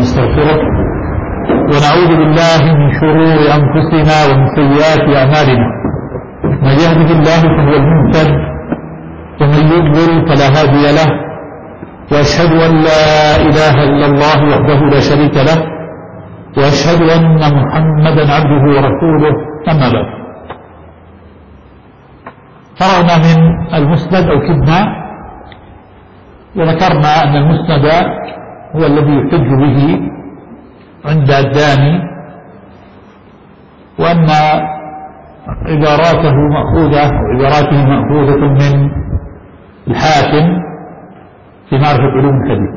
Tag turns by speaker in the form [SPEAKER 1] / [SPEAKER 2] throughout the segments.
[SPEAKER 1] ونستغفره ونعوذ بالله من شرور أنفسنا ومن سيئات أعمالنا. من يهده الله فهو المهتد ومن يضلل فلا هادي له، وأشهد أن لا إله إلا الله وحده لا شريك له، وأشهد أن محمدا عبده ورسوله. أما بعد، فرغنا من المسند أو كدنا، وذكرنا أن المسند هو الذي يحتج به عند الداني، وأن عباراته مأخوذة من الحاكم في معرفة علوم الحديث.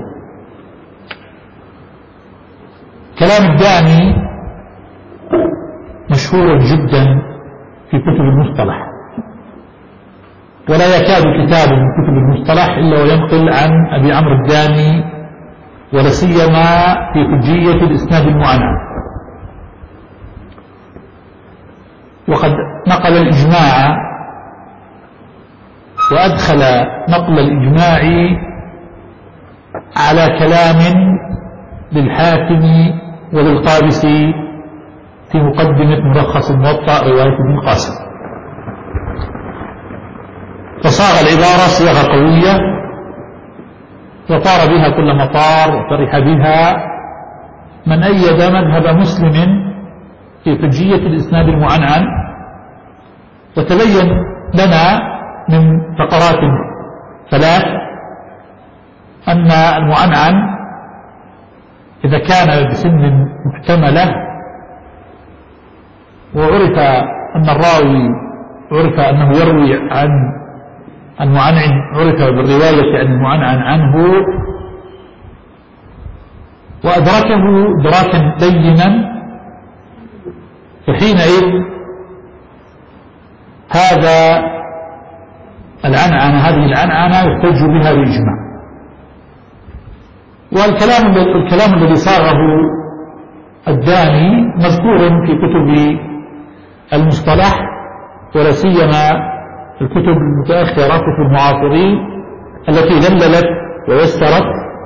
[SPEAKER 1] كلام الداني مشهور جدا في كتب المصطلح، ولا يكاد كتاب من كتب المصطلح إلا وينقل عن أبي عمرو الداني، ولا سيما في حجية الإسناد المعنعن. وقد نقل الإجماع وأدخل نقل الإجماع على كلام للحاكم وللقابسي في مقدمة ملخص الموطأ رواية ابن القاسم، فصاغ العبارة صيغة قوية وطار بها كل مطار، وفرح بها من أيد مذهب مسلم في حجية الإسناد المعنعن. وتبين لنا من فقرات ثلاث أن المعنعن إذا كان بسن محتملة، وعرف أن الراوي عرف أنه يروي عن المعنعن، عرف بالرواية عن المعنعن عنه، وأدركه إدراكا بينا، فحينئذ هذه العنعنة يحتج بها بالإجماع. والكلام الذي صاغه الداني مذكور في كتب المصطلح، ولا سيما الكتب المتأخرة، كتب المعاصرين التي ذللت ويسرت،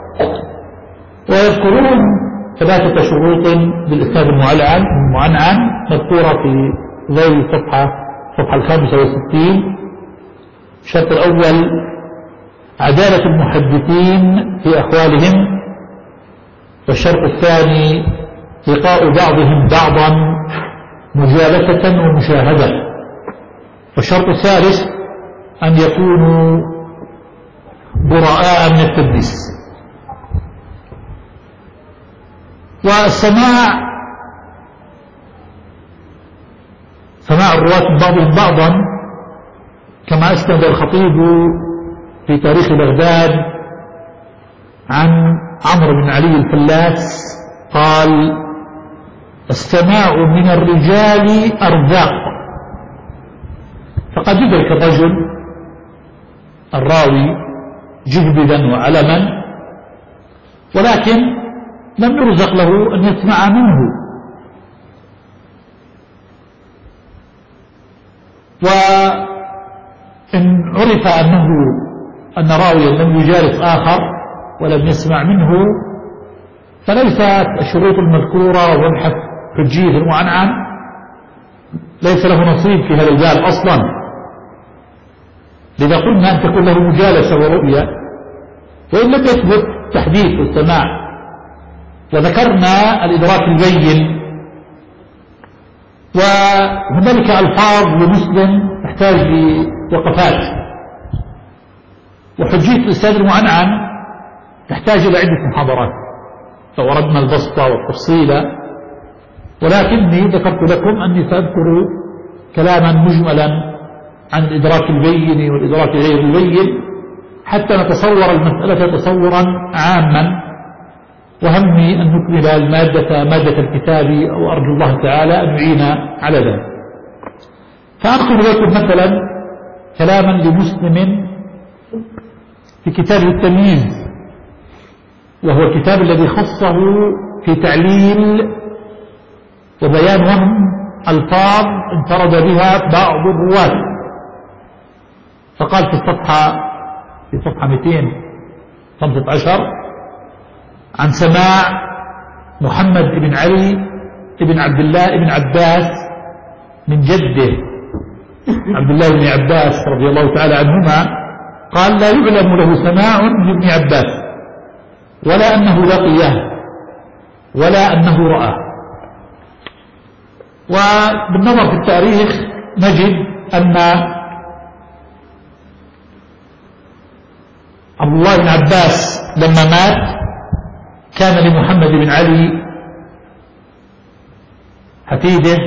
[SPEAKER 1] ويذكرون 3 شروط للإسناد المعنعن مذكورة في ذيل الصفحة 65. الشرط الأول عدالة المحدثين في أقوالهم، والشرط الثاني لقاء بعضهم بعضا مجالسة ومشاهدة، والشرط الثالث أن يكونوا براء من التدليس. والسماع، سماع الرواة بعضهم بعضا، كما أسند الخطيب في تاريخ بغداد عن عمرو بن علي الفلاس قال: السماع من الرجال أرزاق. فقد يدرك الرجل الراوي جهبذا وعلما، ولكن لم يرزق له أن يسمع منه. وإن عرف أن راويا لم يجالس آخر ولم يسمع منه، فليست الشروط المذكورة ومبحث حجية المعنعن ليس له نصيب في هذا الباب أصلا. لذا قلنا أن تكون له مجالسة ورؤية، وإن لم يثبت تحديث والسماع. وذكرنا الإدراك البين، وهنالك ألفاظ لمسلم تحتاج لوقفات، وحجية الإسناد المعنعن تحتاج إلى عدة محاضرات لو أردنا البسط والتفصيل، ولكني ذكرت لكم أني سأذكر كلاما مجملا عن الإدراك البين والإدراك غير البين حتى نتصور المسألة تصورا عاما، وهمي أن نكمل مادة الكتاب، وأرجو الله تعالى أن يعين على ذلك. فأذكر لكم مثلا كلاما لمسلم في كتاب التمييز، وهو الكتاب الذي خصه في تعليل وبيان وهم ألفاظ انفرد بها بعض الرواة. فقال في صفحة 215 عن سماع محمد بن علي بن عبد الله بن عباس من جده عبد الله بن عباس رضي الله تعالى عنهما قال لا يعلم له سماع من ابن عباس ولا أنه لقيه ولا أنه رآه. وبالنظر في التاريخ نجد أن عبد الله بن عباس لما مات كان لمحمد بن علي حفيده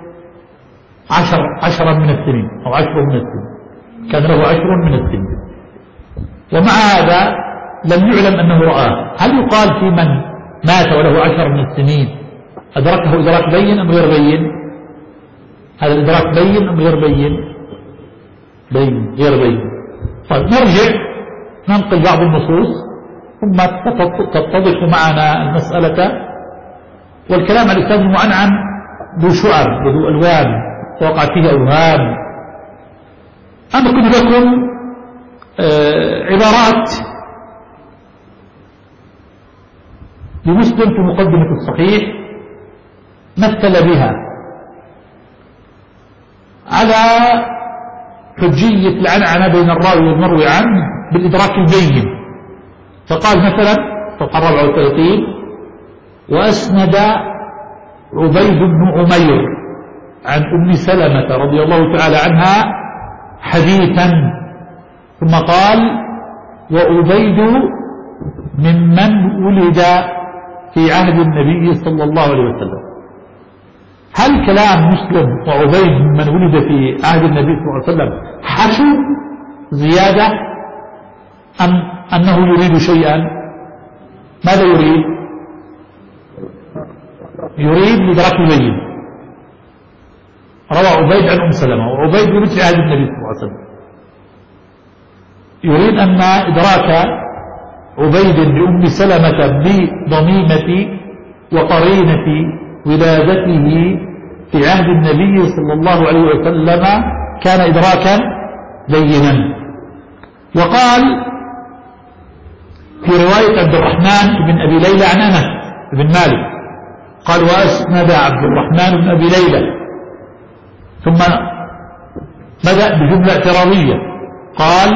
[SPEAKER 1] 10 من السنين أو 10 من السنين، كان له 10 من السنين، ومع هذا لم يعلم أنه رآه. هل يقال في من مات وله 10 من السنين أدركه إدراك بين أم غير بين؟ هذا الإدراك بين أم غير بين؟ بين، غير بين. طيب نرجع ننقل بعض النصوص ثم تتضح معنا المسألة. والكلام على الإسلام المعنعن ذو شعر وذو ألوان وقع فيه أوهام. أنا كنت لكم عبارات لمسلم في مقدمة الصحيح مثل بها على حجية العنعنة بين الراوي والمروي عنه بالإدراك البين. فقال مثلا صفحة 34: وأسند عبيد بن عمير عن أم سلمة رضي الله تعالى عنها حديثا، ثم قال: وعبيد ممن ولد في عهد النبي صلى الله عليه وسلم. هل كلام مسلم وعبيد ممن ولد في عهد النبي صلى الله عليه وسلم حشو زيادة أم أنه يريد شيئا؟ ماذا يريد؟ يريد الإدراك البين. روى عبيد عن أم سلمة، وعبيد ولد في عهد النبي صلى الله عليه وسلم. يريد أن إدراك عبيد لأم سلمة بضميمة وقرينة ولادته في عهد النبي صلى الله عليه وسلم كان إدراكا بينا. وقال في رواية عبد الرحمن بن أبي ليلى عن أنس بن مالك قال: وأسند عبد الرحمن بن أبي ليلى، ثم بدأ بجملة اعتراضية قال: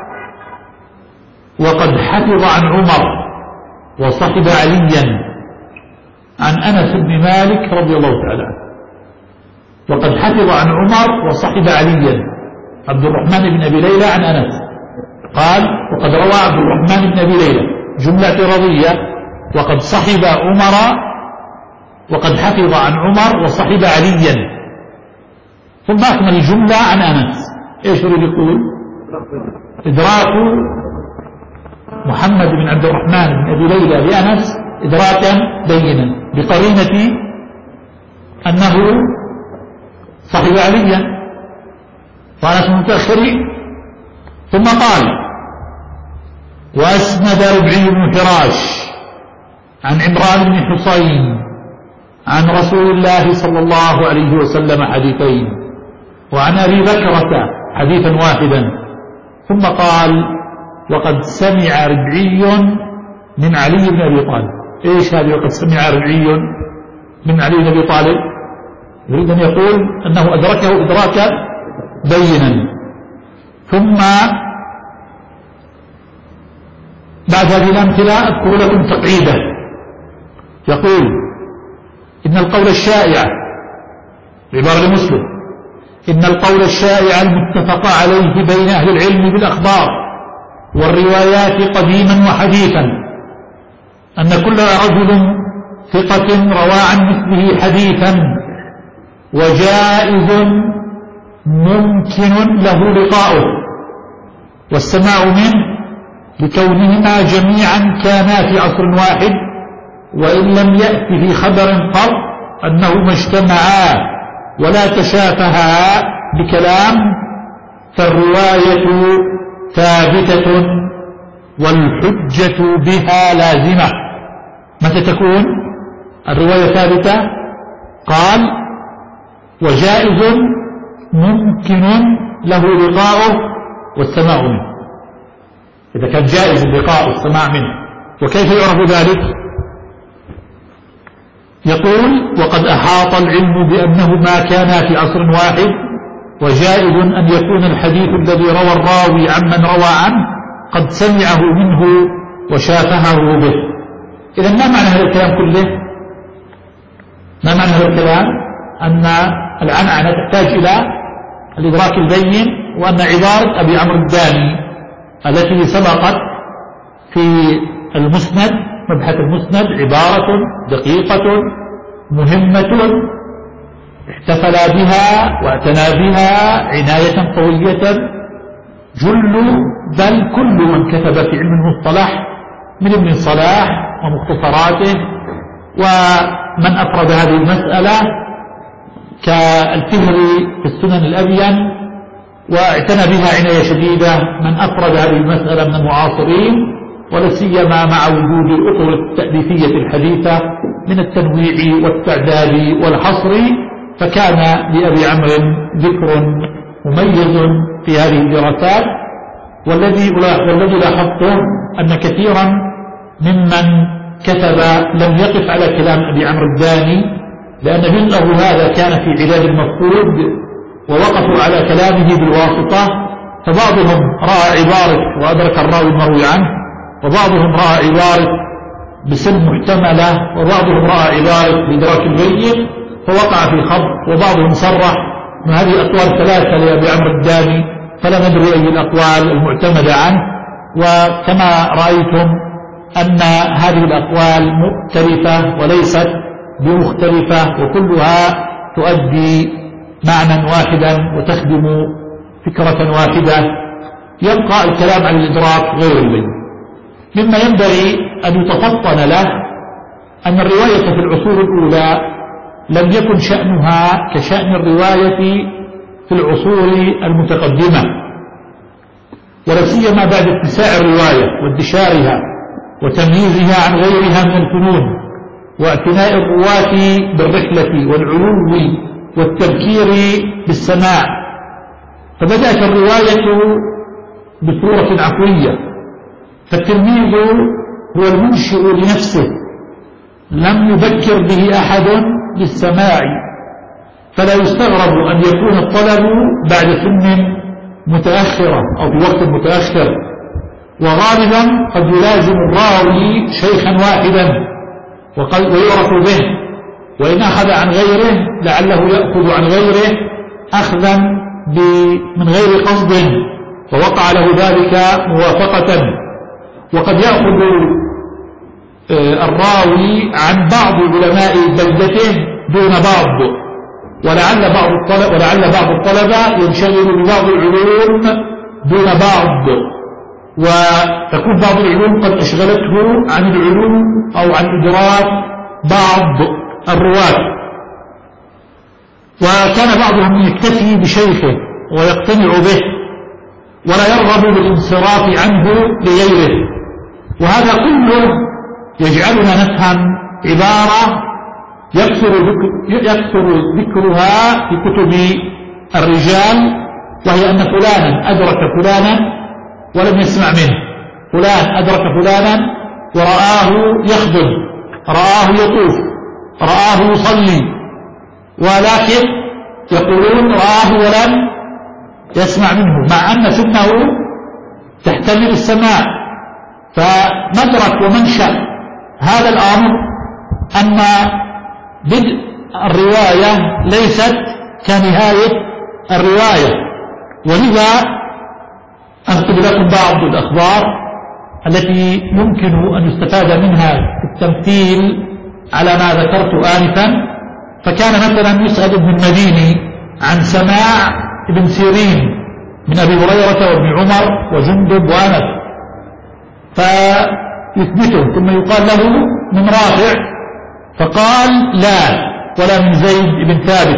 [SPEAKER 1] وقد حفظ عن عمر وصحب عليا عن أنس بن مالك رضي الله تعالى عنه. وقد حفظ عن عمر وصحب عليا عبد الرحمن بن أبي ليلى عن أنس. قال: وقد روى عبد الرحمن بن أبي ليلى، جملة اعتراضية، وقد صحب عمر وقد حفظ عن عمر وصحب عليا، ثم أكمل الجملة عن أنس. إيش يريد يقول؟ إدراك محمد بن عبد الرحمن بن أبي ليلى لأنس إدراكا بينا بقرينة أنه صحب عليا وأنس متأخرين. ثم قال: وأسند ربعي بن فراش عن عمران بن حصين عن رسول الله صلى الله عليه وسلم حديثين، وعن أبي بكرة حديثا واحدا. ثم قال: وقد سمع ربعي من علي بن أبي طالب. إيش هذه وقد سمع ربعي من علي بن أبي طالب؟ يريد أن يقول أنه أدركه إدراكا بينا. ثم بعد هذه الأمثلة أذكر لكم تقعيدا. يقول: إن القول الشائع، عبارة لمسلم: إن القول الشائع المتفق عليه بين أهل العلم بالأخبار والروايات قديما وحديثا أن كل رجل ثقة روى عن مثله حديثا وجائز ممكن له لقاؤه والسماع منه لكونهما جميعا كانا في عصر واحد، وإن لم يأت في خبر قط أنهما اجتمعا ولا تشافها بكلام، فالرواية ثابتة والحجة بها لازمة. متى تكون الرواية ثابتة؟ قال: وجائز ممكن له لقاؤه والسماع منه. إذا كان جائز اللقاء والسماع منه، وكيف يعرف ذلك؟ يقول: وقد أحاط العلم بأنه ما كان في عصر واحد، وجائز أن يكون الحديث الذي روى الراوي عمن روى عنه قد سمعه منه وشافهه به. إذا ما معنى هذا الكلام كله؟ ما معنى هذا الكلام؟ أن العنعنة تحتاج إلى الإدراك البين، وأن عبارة أبي عمرو الداني التي سبقت في المسند، مبحث المسند، عبارة دقيقة مهمة احتفل بها واعتنى بها عناية قوية جل بل كل من كتب في علم المصطلح من ابن صلاح ومختصراته، ومن أفرد هذه المسألة كالفهري في السنن الأبين واعتنى بها عناية شديدة من أفرد هذه المسألة من المعاصرين، ولا سيما مع وجود الأطر التأليفية الحديثة من التنويع والتعداد والحصر، فكان لأبي عمرو ذكر مميز في هذه الدراسات. والذي لاحظته أن كثيرا ممن كتب لم يقف على كلام أبي عمرو الداني، لأن جزءه هذا كان في علاج المفقود ووقفوا على كلامه بالواسطة، فبعضهم رأى عبارة وأدرك الراوي المروي عنه، وبعضهم رأى عبارة بسن محتملة، وبعضهم رأى عبارة بإدراك البين فوقع في خط، وبعضهم صرح من هذه الأقوال الثلاثة لأبي عمرو الداني، فلا ندري أي الأقوال المعتمدة عنه. وكما رأيتم أن هذه الأقوال مختلفة وليست بمختلفة، وكلها تؤدي معنى واحدا وتخدم فكرة واحدة. يبقى الكلام عن الإدراك غير البين. مما ينبغي أن يتفطن له أن الرواية في العصور الأولى لم يكن شأنها كشأن الرواية في العصور المتقدمة، ولا سيما بعد اتساع الرواية وانتشارها وتمييزها عن غيرها من الفنون، واعتناء الرواة بالرحلة والعلو والتبكير بالسماع، فبدأت الرواية بصورة عفوية، فالتلميذ هو المنشئ لنفسه، لم يبكر به أحد للسماع، فلا يستغرب أن يكون الطلب بعد سن متأخرة أو في وقت متأخر، وغالبا قد يلازم الراوي شيخا واحدا ويعرف به، وإن أخذ عن غيره لعله يأخذ عن غيره أخذا من غير قصد، فوقع له ذلك موافقة. وقد يأخذ الراوي عن بعض علماء بلدته دون بعض، ولعل بعض الطلبة ينشغل ببعض العلوم دون بعض، وتكون بعض العلوم قد أشغلته عن العلوم أو عن إدراك بعض الرواة. وكان بعضهم يكتفي بشيخه ويقتنع به ولا يرغب بالانصراف عنه لغيره، وهذا كله يجعلنا نفهم عبارة يكثر ذكرها في كتب الرجال، وهي أن فلانا أدرك فلانا ولم يسمع منه، فلان أدرك فلانا ورآه يخدم، رآه يطوف، رآه يصلي، ولكن يقولون رآه ولم يسمع منه، مع أن سنه تحتمل السماع. فمدرك ومنشأ هذا الأمر أن بدء الرواية ليست كنهاية الرواية، ولذا أنقل لكم بعض الأخبار التي يمكن أن يستفاد منها في التمثيل على ما ذكرت آنفا. فكان مثلا يسأل ابن المديني عن سماع ابن سيرين من أبي هريرة وابن عمر وجندب وأنس، فيثبته، ثم يقال له من رافع، فقال لا، ولا من زيد بن ثابت،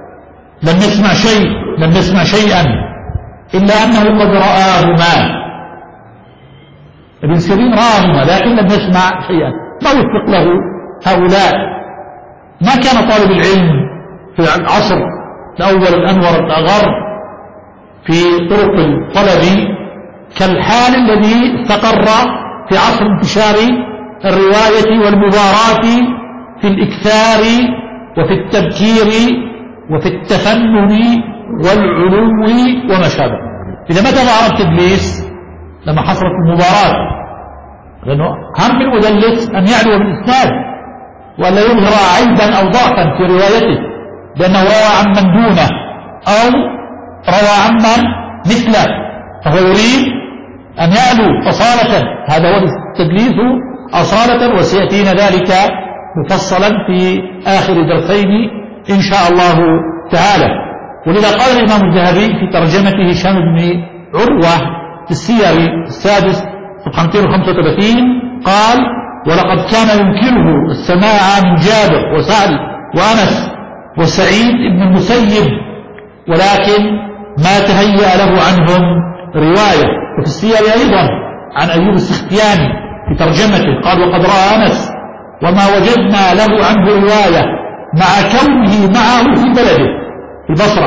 [SPEAKER 1] لم نسمع شيئا إلا أنه قد رآهما. ابن سيرين رآهما لكن لم يسمع شيئا، ما يوفق له هؤلاء. ما كان طالب العلم في العصر الأول الأنور الأغر في طرق الطلب كالحال الذي استقر في عصر انتشار الرواية والمباراة في الإكثار وفي التبكير وفي التفنن والعلو وما شابه. إذا متى ظهر التدليس؟ لما حصلت المباراة، لأنه هم المدلس أن يعلو بالإسناد ولا يظهر عيبا أو ضعفا في روايته لأنه روى عن من دونه أو روى عن من مثله، فهو يريد أن يعلو أصالة. هذا هو التدليس أصالة، وسيأتينا ذلك مفصلا في آخر درسين إن شاء الله تعالى. ولذا قال الإمام الذهبي في ترجمته هشام بن عروة في السير السادس صفحة 235 قال: ولقد كان يمكنه السماع من جابر وسعد وأنس وسعيد بن المسيب، ولكن ما تهيأ له عنهم رواية. وفي السير أيضا عن أيوب السختياني في ترجمته قال: وقد رأى أنس وما وجدنا له عنه رواية، مع كونه معه في بلده في البصرة،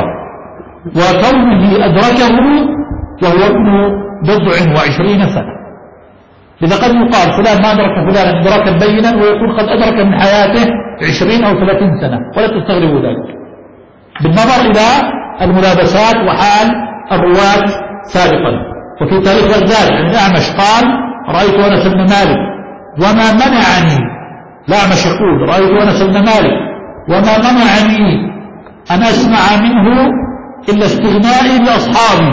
[SPEAKER 1] وكونه أدركه وهو ابن 27 سنة. لذا قد يقال فلان ما أدرك فلان إدراكا بينا، ويقول قد أدرك من حياته 20 أو 30 سنة، ولا تستغربوا ذلك بالنظر إلى الملابسات وحال الرواة سابقا. وفي تاريخ بغداد عن الأعمش قال: رأيت أنس بن مالك وما منعني، الأعمش يقول: رأيت أنس بن مالك وما منعني أن أسمع منه إلا استغنائي بأصحابي،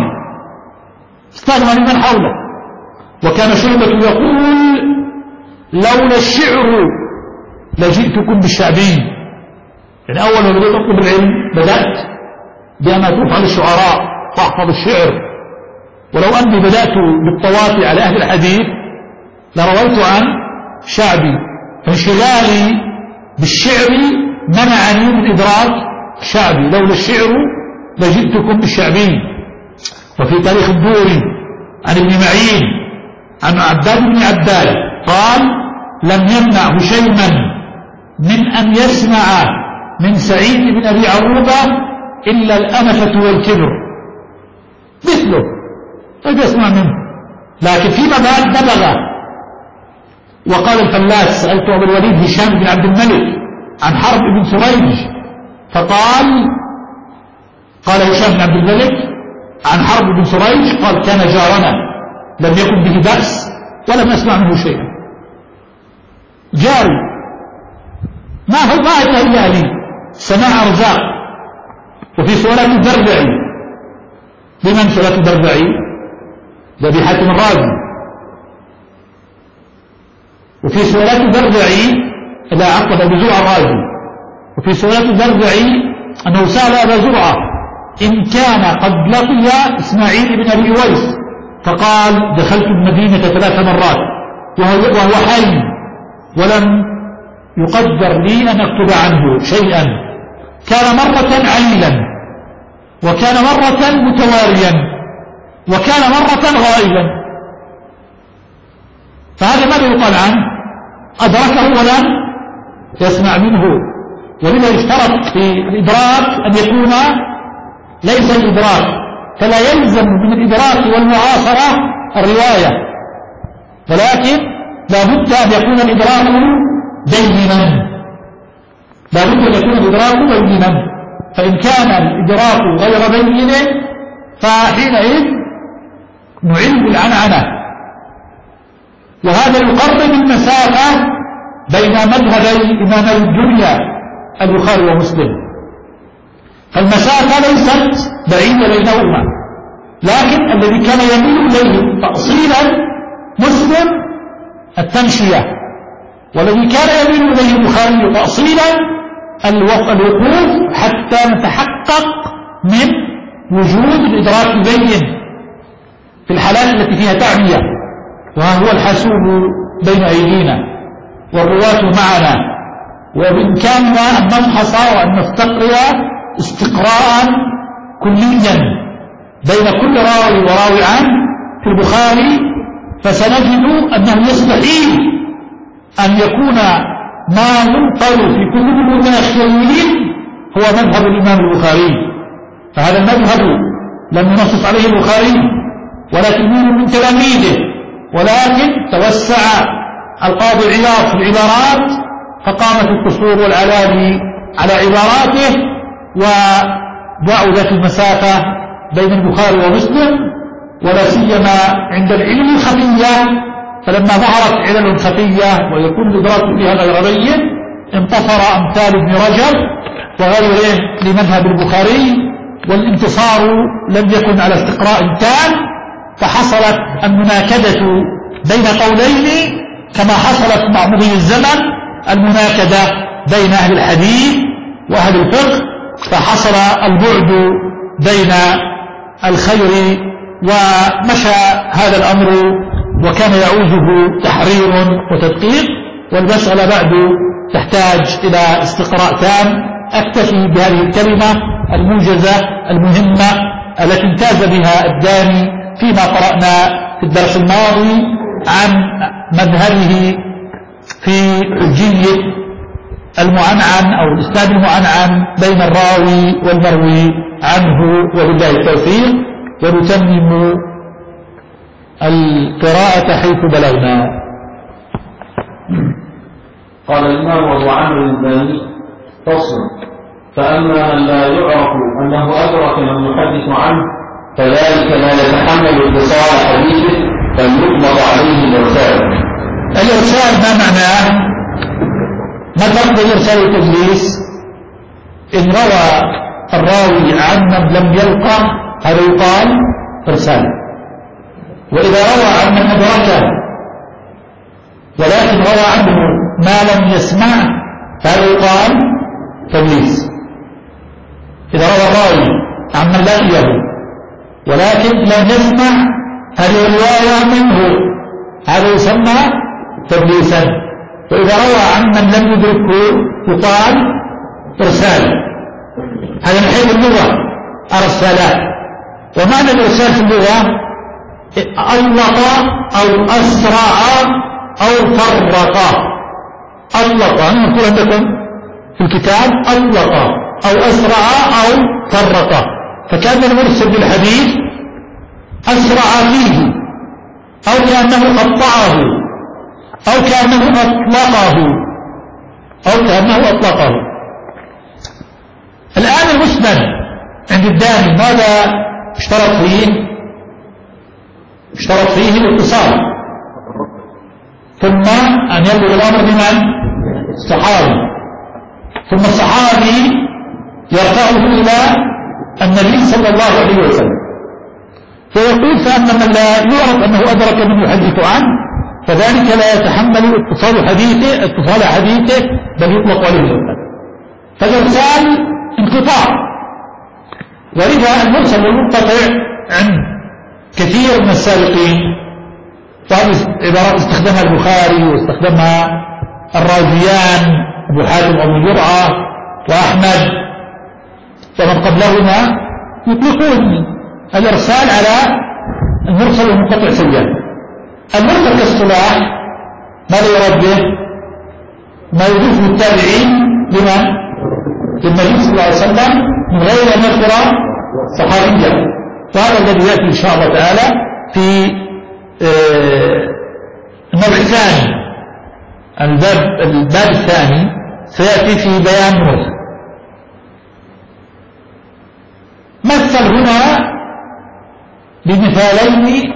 [SPEAKER 1] استغنى لمن حوله. وكان شعبة يقول: لولا الشعر لجئتكم بالشعبي. يعني أول ما بدأت أطلب العلم بدأت بأن أطوف على الشعراء وأحفظ الشعر، ولو أني بدأت بالطواف على أهل الحديث لرويت عن شعبي، فانشغالي بالشعر منعني من إدراك شعبي. لولا الشعر لجئتكم بالشعبي. وفي تاريخ الدوري عن ابن معين عن عباد بن عباد قال: لم يمنع هشيما من أن يسمع من سعيد بن أبي عروبة إلا الأنفة والكبر، مثله قد يسمع منه، لكن فيما بعد بلغ. وقال الفلاس: سألت أبو الوليد هشام بن عبد الملك عن حرب بن سريج فقال، قال هشام بن عبد الملك عن حرب بن سريج قال: كان جارنا لم يكن به بأس ولم أسمع منه شيئا. جاري ما يتهيأ لي سماع أرزاق. وفي سؤالات البربعي، لمن سؤالات البربعي؟ لأبي حاتم الرازي. وفي سؤالات البربعي إلى عقب أبي زرعة الرازي. وفي سؤالات البربعي أنه سأل أبا زرعة إن كان قد لقي إسماعيل بن أبي ويس، فقال: دخلت المدينة 3 مرات وهو حي، ولم يقدر لي أن أكتب عنه شيئا. كان مرة عيلا، وكان مرة متواريا، وكان مرة غائبا. فهذا ماذا يقال عنه؟ أدركه ولم يسمع منه. ولذا يشترط في الإدراك أن يكون ليس الإدراك، فلا يلزم من الإدراك والمعاصرة الرواية، ولكن لا بد أن يكون الإدراك بينا، لا بد أن يكون الإدراك بينا. فإن كان الإدراك غير بين فحينئذ نعيد العنعنة. وهذا يقرب المسافة بين مذهبي إمامي الدنيا البخاري ومسلم، فالمسافة ليست بعيدة بينهما، لكن الذي كان يميل إليه تأصيلا مسلم التمشية، والذي كان يميل إليه البخاري تأصيلا الوقوف حتى نتحقق من وجود الإدراك البين في الحالات التي فيها تعمية. وها هو الحاسوب بين أيدينا والرواة معنا، وبإمكاننا أن نفحص وأن نستقرأ استقراء كليا بين كل راوي وراوي عنه في البخاري، فسنجد أنه يستحيل أن يكون ما ينقل في كتب المتأخرين هو مذهب الإمام البخاري. فهذا المذهب لم ينصص عليه البخاري ولا تلميذ من تلاميذه، ولكن توسع القاضي عياض في العبارات فقامت القصور والعلالي على عباراته، وبعدت المسافة بين البخاري ومسلم، ولا سيما عند العلم الخفية. فلما ظهرت علل خفية ويكون الإدراك فيها غير بين، انتصر أمثال ابن رجب وغيره لمذهب البخاري، والانتصار لم يكن على استقراء تام، فحصلت المناكدة بين قولين كما حصلت مع مضي الزمن المناكدة بين أهل الحديث وأهل الفقه، فحصل البعد بين الخير، ومشى هذا الأمر وكان يعوزه تحرير وتدقيق، والمسألة بعد تحتاج إلى استقراء تام. أكتفي بهذه الكلمة الموجزة المهمة التي امتاز بها الداني فيما قرأنا في الدرس الماضي عن مذهبه في حجية المعنعن أو الإسناد المعنعن بين الراوي والمروي عنه، وبالله التوفيق. ونتمم القراءة حيث بلغنا.
[SPEAKER 2] قال الإمام أبو عمرو الداني: فصل. فأما من لا يعرف أنه أدرك من يحدث عنه فذلك لا يتحمل اتصال حديثه فيطلق عليه الإرسال.
[SPEAKER 1] الإرسال ما معناه؟ ما فرق الإرسال والتدليس؟ إن روى الراوي عن من لم يلقى هذا يقال إرسال، وإذا روى عن من أدركه ولكن روى عنه ما لم يسمع فهذا يقال تدليس. إذا روى الراوي عن من لقيه ولكن لم يسمع هذه الرواية منه هذا يسمى تدليسا. وإذا روى عن من لم يدركه يقال إرسال. هذا من حيث اللغة أرسل. ومعنى الإرسال في اللغة أطلق أو أسرع أو فرق. أطلق أنا أقول عندكم في الكتاب أطلق أو أسرع أو فرق، فكان المرسل بالحديث أسرع فيه أو كأنه قطعه أو كأنه أطلقه. الآن المسند عند الداني ماذا اشترط فيه؟ اشترط فيه الاتصال، ثم أن يبلغ الأمر بمن؟ الصحابي، ثم الصحابي يرفعه إلى النبي صلى الله عليه وسلم، فيقول: فأما من لا يعرف أنه أدرك من يحدث عنه فذلك لا يتحمل اتصال حديثه بل يطلق عليه الإرسال. فالإرسال انقطاع، ولذا المرسل والمنقطع عند كثير من السابقين، وهذه عبارات استخدمها البخاري واستخدمها الرازيان أبو حاتم أبو زرعة وأحمد ومن قبلهما، يطلقون الإرسال على المرسل والمنقطع سويا. المرسل كالصلاح ماذا يراد به؟ ما يضيفه التابعين لمن؟ للنبي صلى الله عليه وسلم من غير أن يذكر صحابيا. وهذا الذي يأتي إن شاء الله تعالى في النوع الثاني، الباب الثاني سيأتي في بيان المرسل. مثل هنا بمثالين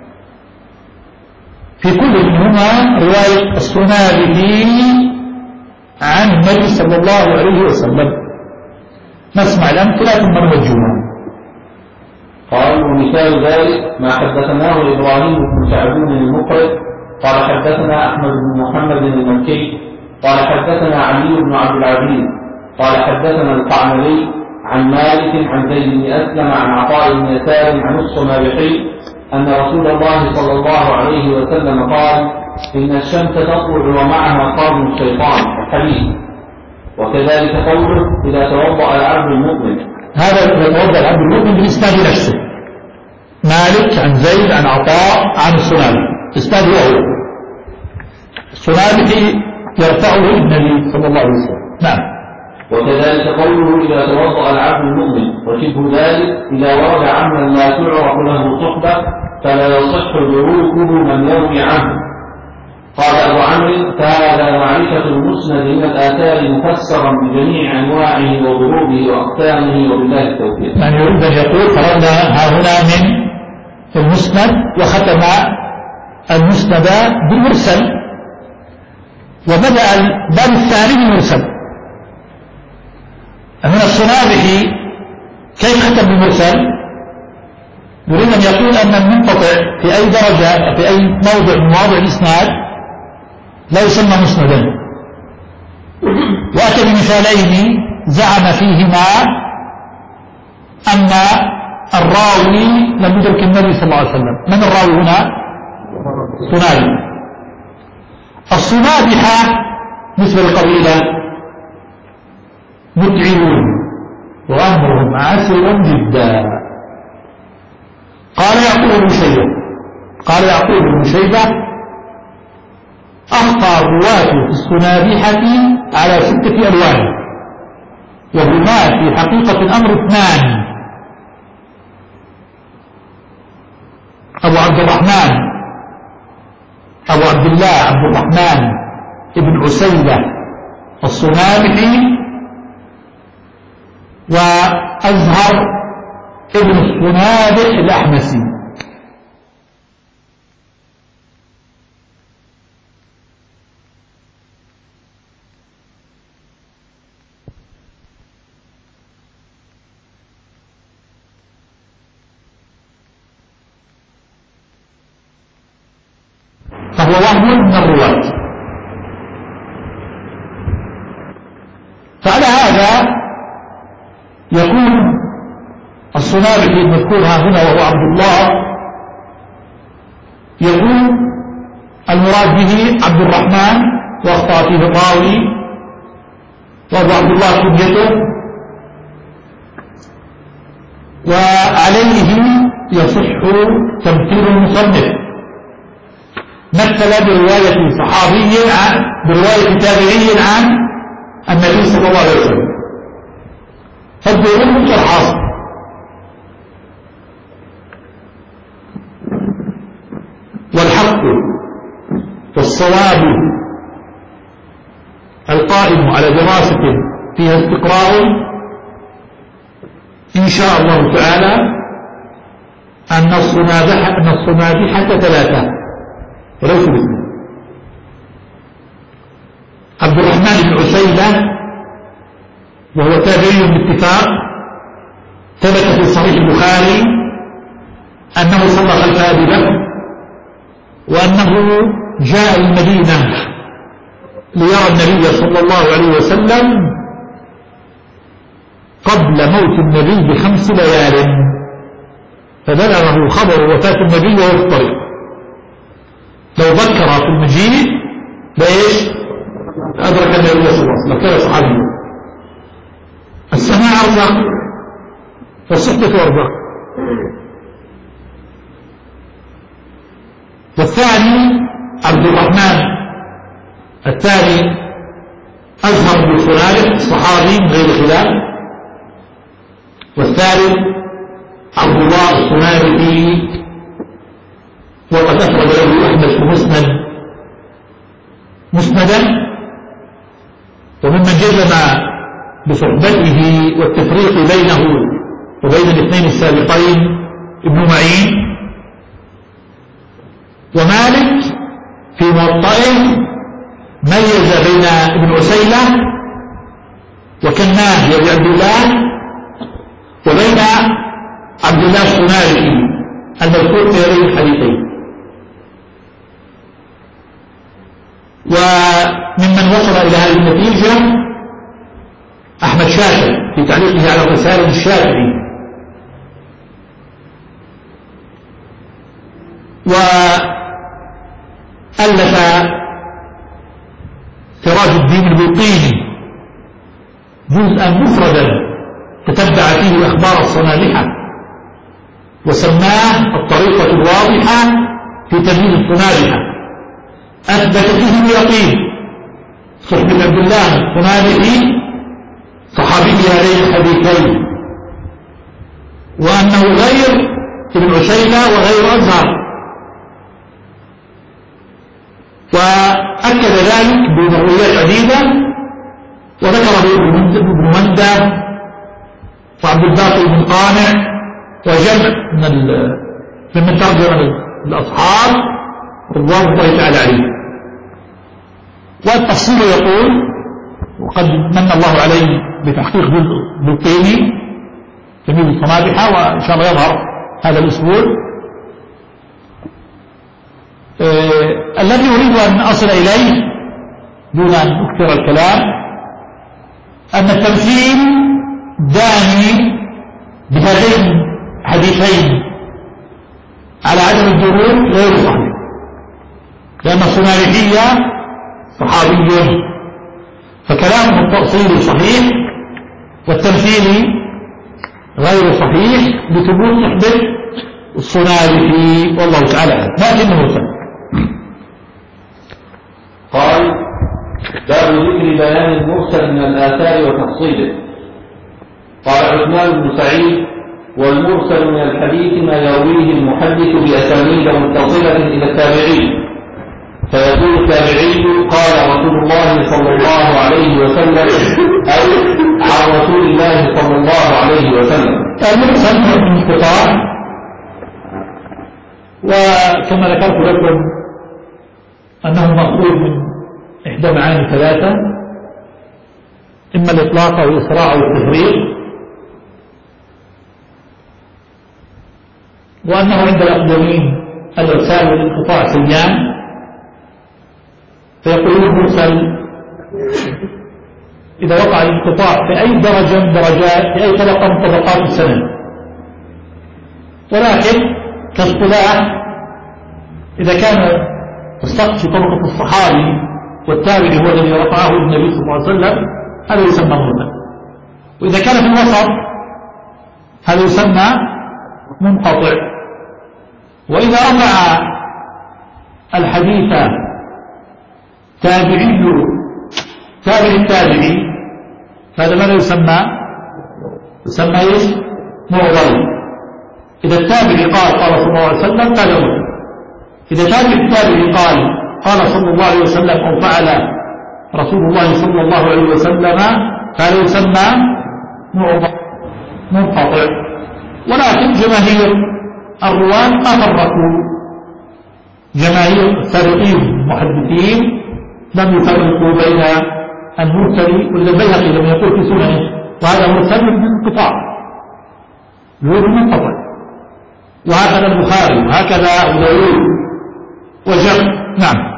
[SPEAKER 1] في كل منهما رواية الصنابحي عن النبي صلى الله عليه وسلم. نسمع الأمثلة ثم نوجهها.
[SPEAKER 2] قال: ومثال ذلك ما حدثناه إبراهيم بن سعدون المقرئ قال حدثنا أحمد بن محمد المكي قال حدثنا علي بن عبد العزيز قال حدثنا القعنبي عن مالك عن زيد بن أسلم عن عطاء بن يسار عن الصنابحي أن رسول الله صلى الله عليه وسلم قال: إن الشمس تطلع ومعها قرن الشيطان الحديث. وكذلك قوله: إذا توضأ العبد المؤمن.
[SPEAKER 1] هذا إذا توضأ العبد المؤمن بالإسناد نفسه، مالك عن زيد عن عطاء عن الصنابحي، إسناد هو الصنابحي يرفعه النبي صلى الله عليه وسلم. نعم.
[SPEAKER 2] وكذلك قوله: إذا توضأ العبد المؤمن، وشبه ذلك إذا ورد عمن لا تعرف له صحبة فلا يصح دروكه من يروي عنه. قال أبو عمرو: فهذا معرفة المسند من الآثار مفسرا بجميع أنواعه وضروبه وأقسامه، وبالله التوفيق.
[SPEAKER 1] يعني يريد أن يقول فرضنا هنا من المسند وختم المسند بالمرسل، وبدأ الباب الثاني بالمرسل. من الصنابحي كيف ختم بالمرسل؟ يريد أن يقول أن المنقطع في أي درجة في أي موضع من مواضع الإسناد لا يسمى مسندا، وأتى بمثالين زعم فيهما أن الراوي لم يدرك النبي صلى الله عليه وسلم. من الراوي هنا؟ صنابحي. الصنابحة بالنسبة للقبيلة متعبون وأمرهم عسر جدا. قال يعقوب بن شيبة أخطأ الرواة في الصنابحة على 6 ألوان، وهما في حقيقة الأمر 2: أبو عبد الله عبد الرحمن ابن عسيلة الصنابحي، وأزهر ابن الصنابح الأحمسي. فهو وهم من الرواة. فعلى هذا يكون الصنابحي المذكور هنا وهو عبد الله يقول المراد به عبد الرحمن واخطأ فيه الراوي، وابو عبد الله كنيته، وعليه يصح تمثيل المصنف. مثل برواية تابعي عن النبي صلى الله عليه وسلم، فالدليل كالحاصل. والحق والصواب القائم على دراسة فيها استقراء إن شاء الله تعالى أن الصنابحة 3 وليس باثنين. عبد الرحمن بن عسيلة وهو تابعي باتفاق، ثبت في صحيح البخاري أنه صلى خلف أبي بكر، وأنه جاء المدينة ليرى النبي صلى الله عليه وسلم قبل موت النبي ب5 ليال، فبلغه خبر وفاة النبي وهو في الطريق. لو ذكر في المجيء ليش أدرك النبي صلى الله عليه وسلم، كان صحابي. السماع أرزاق والصحبة أرزاق. والثاني عبد الرحمن الثاني أزهر بن صنابح صحابي من غير خلاف، والثالث عبد الله الصنابحي، وقد أخرج له أحمد في مسندا. وممن جزم بصحبته والتفريق بينه وبين الاثنين السابقين ابن معين. ومالك في موطئه ميز بين ابن عسيلة وكناه يا عبد الله وبين عبد الله الصنابحي المذكور في هذين الحديثين. وممن وصل إلى هذه النتيجة أحمد شاكر في تعليقه على رسالة الشافعي. وألف سراج الدين البوطيني جزءا مفردا تتبع فيه أخبار الصنابحة وسماه الطريقة الواضحة في تمييز الصنابحة. أثبت فيه اليقين صحبة عبد الله الصنابحي صحابي هذين الحديثين، وأنه غير ابن عسيلة وغير أزهر، وأكد ذلك بمرويات عديدة وذكره ابن مندى وعبد الباقي بن قانع وجمع ممن ترجم الأصحاب رضوان الله تعالى عليه. والتفصيل يقول وقد من الله عليه بتحقيق بالقيني جميل الصنابحة وإن شاء الله يظهر هذا الأسبوع. الذي أريد أن أصل إليه دون أن أكثر الكلام أن التمثيل داني بهذين حديثين على عدم الجمهور غير صحيح، لأن الصنابحية صحابي فكلامه التأصيلي صحيح والتمثيلي غير صحيح لثبوت صحبة الصنابحي والله تعالى لكن مرسل.
[SPEAKER 2] قال باب ذكر بيان المرسل من الآثار وتفصيله. قال عثمان بن سعيد والمرسل من الحديث ما يرويه المحدث بأسانيد متصلة إلى التابعين، فيقول التابعي قال رسول الله صلى الله عليه وسلم أو عن رسول الله صلى الله عليه وسلم.
[SPEAKER 1] المرسل من انقطاع، وكما ذكرت لكم أنه مأخوذ من إحدى معاني ثلاثة، إما الإطلاق أو الإسراع أو التفريق، وأنه عند الأقدمين الإرسال والانقطاع سيان، فيقولون المرسل إذا وقع الانقطاع في أي درجة من درجات في أي طبقة من طبقات السند، ولكن كاصطلاح إذا كان السقط في طبقة الصحابي والتابعي هو الذي رفعه النبي صلى الله عليه وسلم هذا يسمى مرسل، وإذا كان في الوسط هذا يسمى منقطع. وإذا رفع الحديث تابعي التابعي فهذا ماذا يسمى؟ يسمى ايش؟ معضل. إذا التابعي قال صلى الله عليه وسلم قال مرسل، إذا تابع التابعي قال صلى الله عليه وسلم أو فعل رسول الله صلى الله عليه وسلم فهذا يسمى معضل منقطع. ولكن جماهير الرواة أفرقوا، جماهير السابقين المحدثين لم يفرقوا بين المرسل والبيهقي لم يقول في سننه وهذا مرسل من انقطاع غير منقطع، وهكذا البخاري وهكذا أبو داود وجمع. نعم.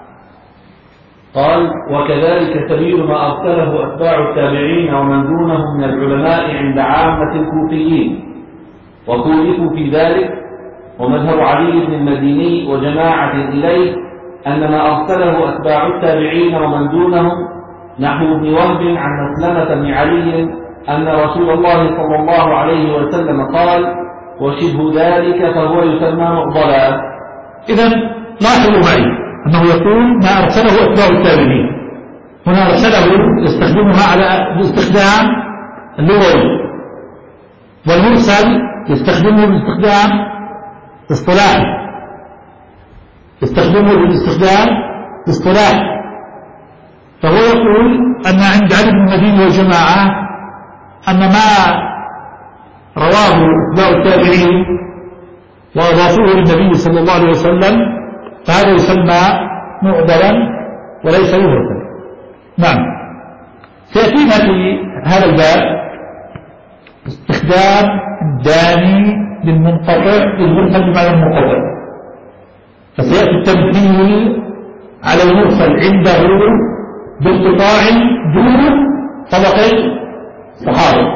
[SPEAKER 2] قال وكذلك سبيل ما أرسله أتباع التابعين ومن دونهم من العلماء عند عامة الكوفيين، وخولفوا في ذلك، ومذهب علي بن المديني وجماعة إليه أن ما أرسله أتباع التابعين ومن دونهم نحو ابن وهب عن مسلمة بن علي أن رسول الله صلى الله عليه وسلم قال وشبه ذلك فهو يسمى معضلا.
[SPEAKER 1] إذن لاحظوا معي أنه يقول ما أرسله أتباع التابعين، هنا أرسله يستخدمها على الاستخدام اللغوي، والمرسل يستخدمه بالاستخدام الاصطلاحي، يستخدمه بالاستخدام الاصطلاحي. فهو يقول أن عند علي بن المديني وجماعة أن ما رواه أتباع التابعين وأضافوه للنبي صلى الله عليه وسلم فهذا يسمى معضلا وليس مرسلا. نعم. سيأتينا في هذا الباب استخدام الداني للمنقطع للمرسل بمعنى المنقطع، فسيأتي التمثيل على المرسل عنده بانقطاع دون طبقة الصحابة،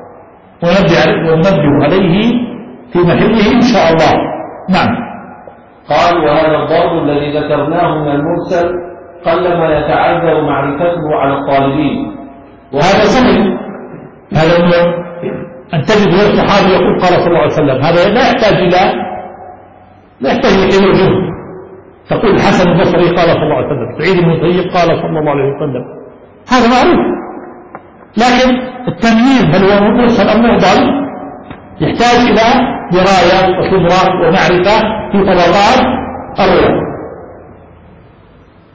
[SPEAKER 1] وننبه عليه في محله إن شاء الله. نعم.
[SPEAKER 2] قال وهذا الضرب الذي ذكرناه من المرسل قلما يتعذر معرفته على الطالبين،
[SPEAKER 1] وهذا سهل. هذا أن تجد غير صحابي يقول قال صلى الله عليه وسلم، هذا لا يحتاج إلى وجود. تقول الحسن البصري قال صلى الله عليه وسلم، سعيد بن المسيب قال صلى الله عليه وسلم، هذا معروف. لكن التمييز هل هو مرسل أم معضل يحتاج إلى دراية وخبرة ومعرفة في طبقات الرواة.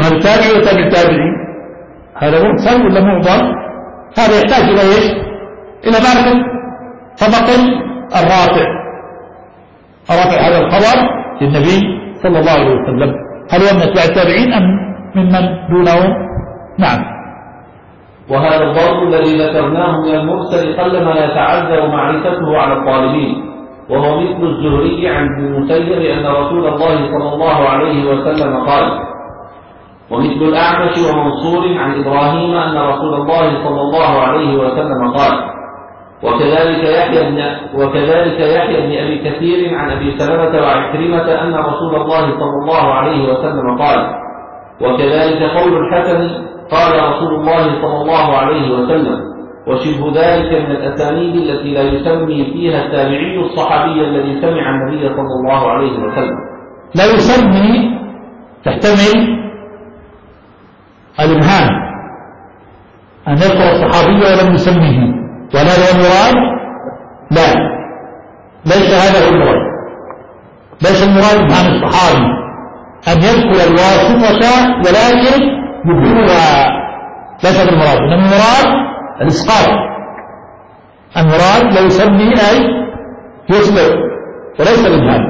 [SPEAKER 1] هل تابعي وتابع تابعي؟ هذا مرسل ولا معضل؟ هذا يحتاج إلى إيش؟ إلى معرفة طبق الرافع هذا الخبر للنبي صلى الله عليه وسلم، هل هو من أتباع التابعين أم ممن دونه؟ نعم.
[SPEAKER 2] وهذا الضرب الذي ذكرناه من المرسل قلما يتعذر معرفته على الطالبين، وهو مثل الزهري عن ابن المسيب أن رسول الله صلى الله عليه وسلم قال، ومثل الأعمش ومنصور عن إبراهيم أن رسول الله صلى الله عليه وسلم قال، وكذلك يحيى بن أبي كثير عن أبي سلمة وعكرمة أن رسول الله صلى الله عليه وسلم قال، وكذلك قول الحسن قال رسول الله صلى الله عليه وسلم، وشبه ذلك من الأسانيد التي لا يسمي فيها التابعي الصحابي الذي سمع النبي صلى الله عليه وسلم.
[SPEAKER 1] لا يسمي تحتمل الإبهام أن يذكر الصحابي ولم يسميه، ولا هو المراد؟ لا، ليس هذا هو المراد. ليس المراد عن الصحابي أن يذكر الواسطة ولكن يبهمها، ليس هذا المراد. إنما المراد الإسقاط. المراد لا يسمي أي يسبق وليس الإبهام.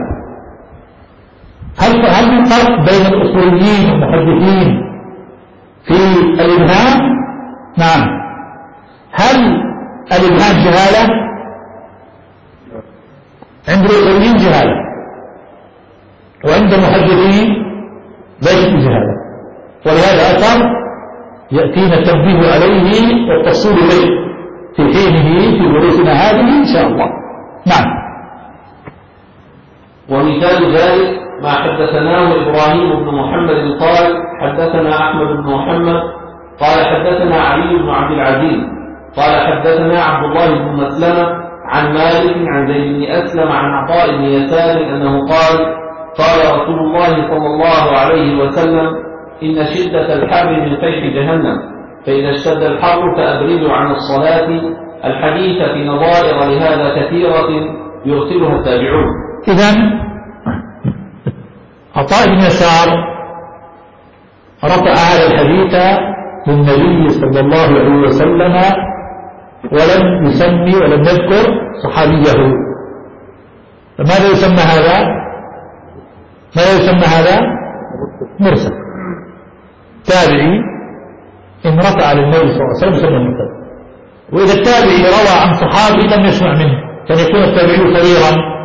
[SPEAKER 1] هل من فرق بين الأصوليين والمحدثين في الإبهام؟ نعم. هل الإبهام جهالة؟ عند الأصوليين جهالة، وعند المحدثين ليست جهالة، ولهذا أثر يأتينا التنبيه عليه والتفصيل إليه في حينه في دروسنا هذه إن شاء الله. نعم.
[SPEAKER 2] ومثال ذلك ما حدثناه إبراهيم بن محمد قال حدثنا أحمد بن محمد قال حدثنا علي بن عبد العزيز قال حدثنا عبد الله بن مسلمة عن مالك عن زيد بن أسلم عن عطاء بن يسار أنه قال قال رسول الله صلى الله عليه وسلم إن شدة الحر من فيح جهنم، فإذا اشتد الحر فأبردوا عن الصلاة. الحديث في نظائر لهذا كثيرة يرسلها التابعون.
[SPEAKER 1] إذن عطاء بن يسار رفع هذا الحديث للنبي صلى الله عليه وسلم ولم يسمي ولم يذكر صحابيه. فماذا يسمى هذا؟ ماذا يسمى هذا؟ مرسل. تابعي إن رفع للنبي صلى الله عليه وسلم يسمى مرسل. وإذا التابعي روى عن صحابي لم يسمع منه كان يكون التابعي صغيرا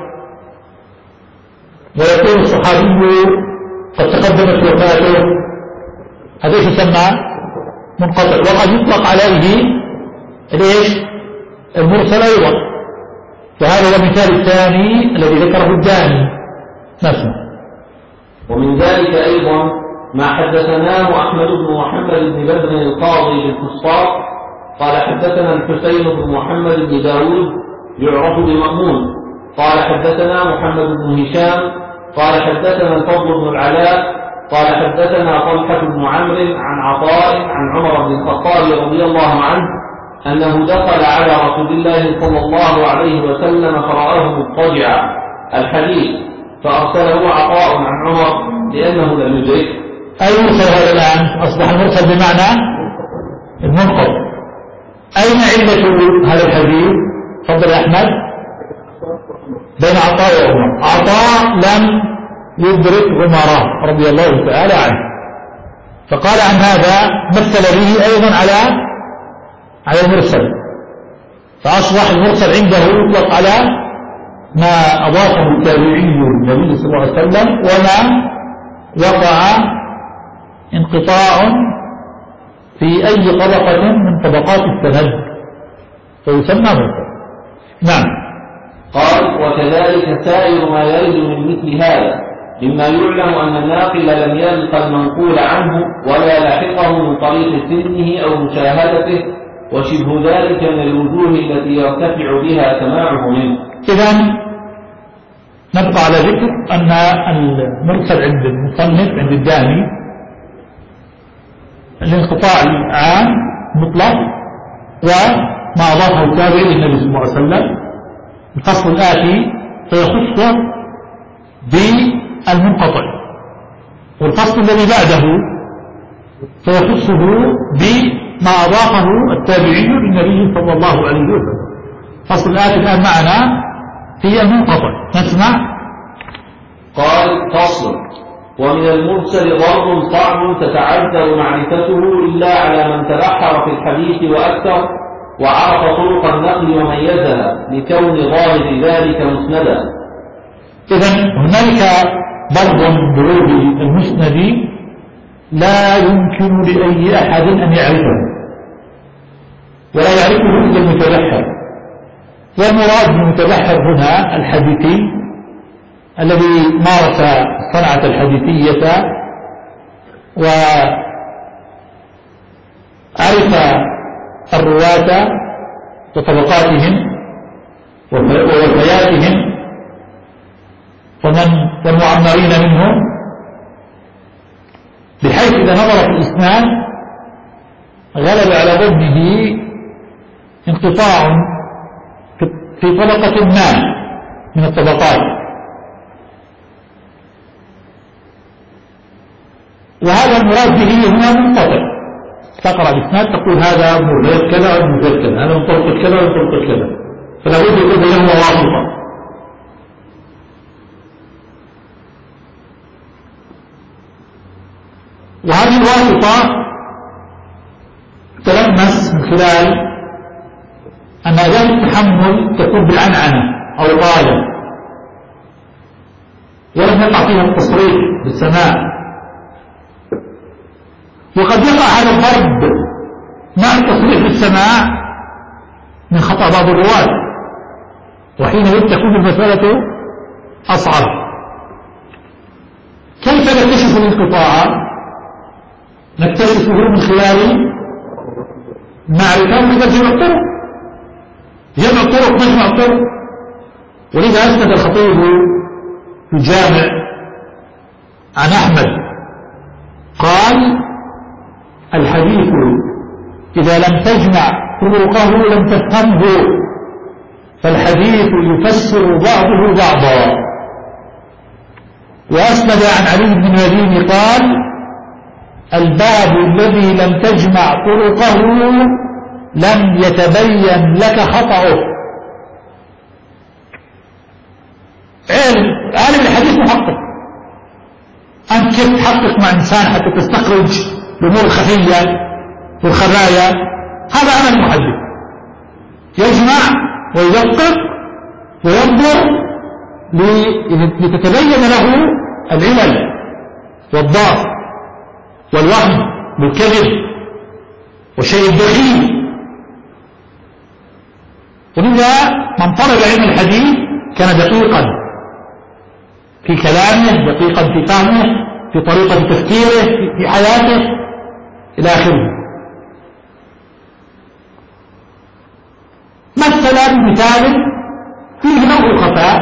[SPEAKER 1] ويكون الصحابي قد تقدمت وفاته، هذا يسمى منقطع. وقد يطلق عليه ليش؟ المرسل أيضا، وهذا هو المثال الثاني الذي ذكره الداني. نسمع.
[SPEAKER 2] ومن ذلك أيضا ما حدثناه أحمد بن محمد بن بدر القاضي بالفسطاط قال حدثنا الحسين بن محمد بن داود يعرف بمأمون قال حدثنا محمد بن هشام قال حدثنا الفضل بن العلاء قال حدثنا طلحة بن عمرو عن عطاء عن عمر بن الخطاب رضي الله عنه أنه دخل على رسول الله صلى الله عليه وسلم فرآه مضطجعا. الحديث فأرسله عطاء عن عمر لأنه لم يدركه.
[SPEAKER 1] أي مرسل هذا الآن؟ أصبح المرسل بمعنى المنقطع. أين علة هذا الحديث؟ تفضل يا أحمد. بين عطاء وعمر. عطاء لم يدرك عمر رضي الله تعالى عنه، فقال عن هذا مثل به أيضا على المرسل، فأصبح المرسل عنده يطلق على ما أضافه التابعي للنبي صلى الله عليه وسلم وما وقع انقطاع في أي طبقة من طبقات السند فيسمى مرسل. نعم.
[SPEAKER 2] قال وكذلك سائر ما يرد من مثل هذا مما يعلم أن الناقل لم يلقى المنقول عنه ولا لاحقه من طريق سنه أو مشاهدته وشبه ذلك من الوجوه التي يرتفع بها سماعه منه.
[SPEAKER 1] إذن نبقى على ذكر أن المرسل عند المصنف عند الداني الانقطاع العام مطلق وما أضافه التابع للنبي صلى الله عليه وسلم. الفصل الآتي سيخص بالمنقطع، والفصل الذي بعده فيخصه بما أضافه التابعي للنبي صلى الله عليه وسلم. فصل الآية الآن معنا هي منقطع. نسمع.
[SPEAKER 2] قال: فصل: ومن المرسل ضرب صعب تتعذر معرفته إلا على من تبحر في الحديث وأكثر وعرف طرق النقل وميزها لكون ظاهر ذلك مسندا.
[SPEAKER 1] إذن هنالك ضرب بروب المسند لا يمكن لأي أحد أن يعرفه ولا يعرفه إلا المتبحر. والمراد بالمتبحر هنا الحديثي الذي مارس صنعة الحديثية وعرف الرواة وطبقاتهم ووفياتهم والمعمرين منهم، بحيث إذا نظر في الإسناد غلب على ظنه انقطاع في طبقة ما من الطبقات، وهذا المراد به هنا منقطع. تقرأ الإسناد تقول هذا من رواية كذا ومن رواية كذا، هذا من طرق كذا ومن طرق كذا، فلا بد يكون بينهما واسطة. وهذه الواسطة تلمس من خلال أن أداة التحمل تكون بالعنعنة أو طالب، ولم يقع فيها التصريح بالسماع. وقد يقع هذا الضرب مع التصريح بالسماع من خطأ بعض الرواة، وحينئذ تكون المسألة أصعب. كيف نكتشف الانقطاع؟ نكتشفه من خلال معرفة جمع الطرق، جمع الطرق مجمع الطرق. ولذا أسند الخطيب في الجامع عن أحمد قال: الحديث إذا لم تجمع طرقه لم تفهمه، فالحديث يفسر بعضه بعضا. وأسند عن علي بن المديني قال: الباب الذي لم تجمع طرقه لم يتبين لك خطأه. عالم الحديث محقق. أنت كيف تحقق مع إنسان حتى تستخرج الأمور الخفية والخبايا؟ هذا عمل المحدث، يجمع ويدقق وينظر لتتبين له العلل والضعف والوهم والكذب والشيء الدخيل. ولذا من طلب علم الحديث كان دقيقا في كلامه، دقيقا في فهمه، في طريقة تفكيره، في حياته إلى آخره. مثلا بمثال فيه نوع الخفاء،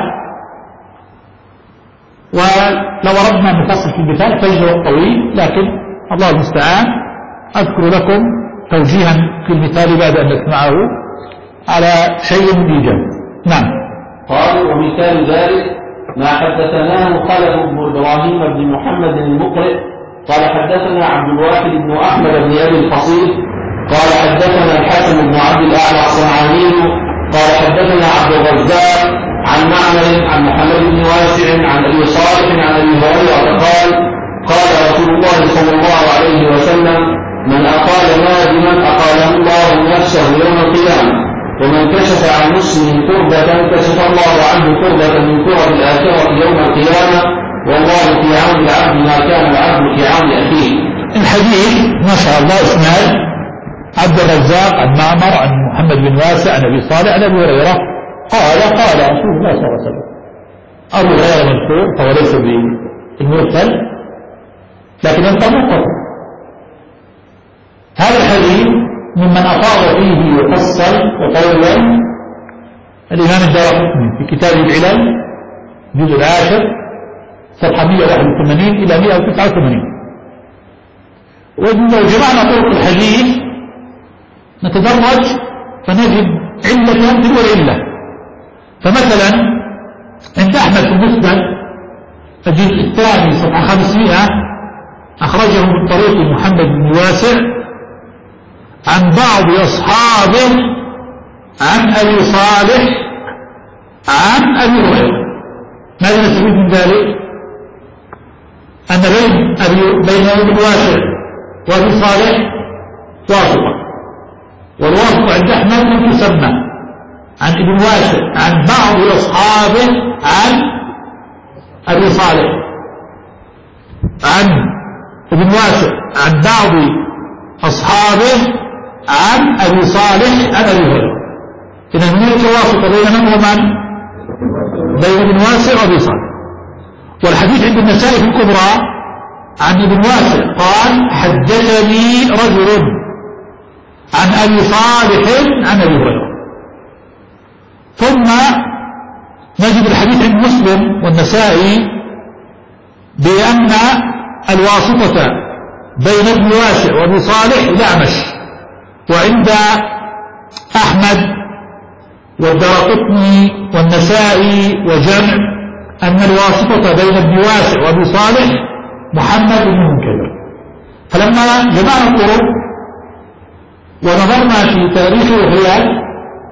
[SPEAKER 1] ولو أردنا أن نفصل في المثال فيجرى طويل، لكن الله المستعان. أذكر لكم توجيها في المثال بعد أن نسمعه على شيء بإيجاب. نعم.
[SPEAKER 2] قال: ومثال ذلك ما حدثناه خلف بن إبراهيم بن محمد المقرئ قال حدثنا عبد الواحد بن أحمد بن أبي الفصيل قال حدثنا الحسن بن عبد الأعلى الصنعاني قال حدثنا عبد الرزاق عن معمر عن محمد بن واسع عن أبي صالح عن أبي هريرة قال: قال رسول الله صلى الله عليه وسلم: من أقال نادما أقاله الله نفسه يوم القيامة، ومن كشف عن مسلم كربة كشف الله عنه كربة من كرب الآخرة يوم القيامة، والله في عون العبد ما كان العبد في عون أخيه.
[SPEAKER 1] الحديث ما شاء الله اسناد عبد الرزاق عن معمر عن محمد بن واسع عن أبي صالح عن أبي هريرة قال رسول الله صلى الله عليه وسلم. أبو هريرة مذكور فهو ليس بالمرسل لكن أنت مقر. هذا الحديث ممن أفاض فيه وفصل وطول الإمام الدارقطني في كتاب العلل الجزء 10 صفحة 181 إلى 189. ولو جمعنا طرق الحديث نتدرج فنجد علة تلو العلة. فمثلا عند أحمد في المسند الجزء الثاني صفحة 500 أخرجه من طريق محمد بن واسع عن بعض أصحابه عن أبي صالح عن أبي هريرة. ماذا نستفيد من ذلك؟ أن بين ابن واسع وأبي صالح واسطة، والواسطة عند أحمد لم تسمى. عن ابن واسع عن بعض أصحابه عن أبي صالح، عن ابن واسع عن بعض أصحابه عن أبي صالح عن أبي هريرة. إذا هناك واسطة بين من ومن؟ بين ابن واسع وأبي صالح. والحديث عند النسائي في الكبرى عن ابن واسع قال حدثني رجل عن أبي صالح عن أبي هريرة. ثم نجد الحديث عند مسلم والنسائي بأن الواسطة بين ابن واسع وابي صالح الأعمش، وعند أحمد والدارقطني والنسائي وجمع أن الواسطة بين ابن واسع وابي صالح محمد بن منكدر. فلما جمعنا الطرق ونظرنا في تاريخ الرياض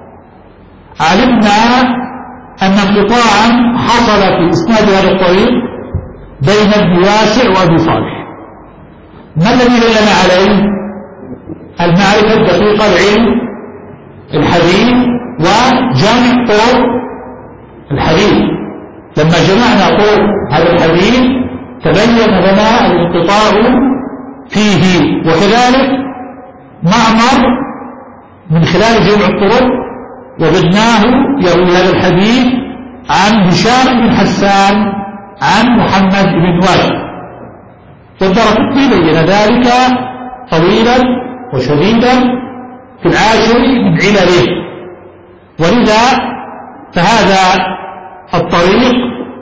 [SPEAKER 1] علمنا أن انقطاعا حصل في إسناد هذا الطريق بين ابن واسع وابي صالح. ما الذي دلنا عليه؟ المعرفة الدقيقة العلم الحديث وجمع طرق الحديث. لما جمعنا طرق هذا الحديث تبين لنا الانقطاع فيه. وكذلك معمر من خلال جمع الطرق وجدناه يروي هذا الحديث عن هشام بن حسان عن محمد بن واسع. والدارقطني بين ذلك طويلا وشديدا في العاشر من علله. ولذا فهذا الطريق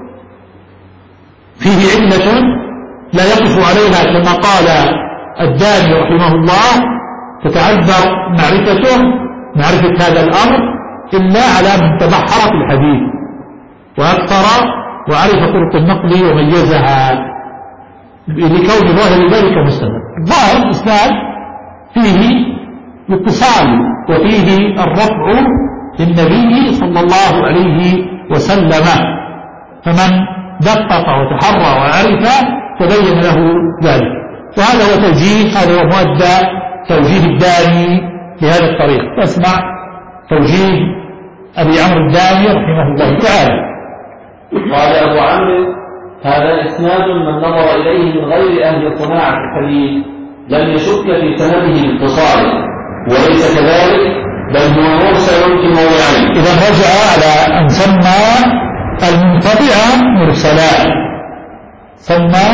[SPEAKER 1] فيه علة لا يقف عليها كما قال الداني رحمه الله تتعذر معرفة هذا الأمر إلا على من تبحر في الحديث وأكثر وعرف طرق النقل وميزها لكون ظاهر ذلك مستمر. ظاهر الإسناد فيه الاتصال وفيه الرفع للنبي صلى الله عليه وسلم، فمن دقق وتحرى وعرف تبين له ذلك. وهذا هو هذا هو مؤدى توجيه الداني لهذا الطريق. فاسمع توجيه أبي عمرو الداني رحمه الله تعالى.
[SPEAKER 2] قال أبو عمرو: هذا إسناد من نظر إليه من غير أهل صناعة الحديث لم يشك في سنده باتصاله، وليس كذلك بل هو مرسل في موضعين.
[SPEAKER 1] إذا رجع على أن سمى المنقطع مرسلا، سمى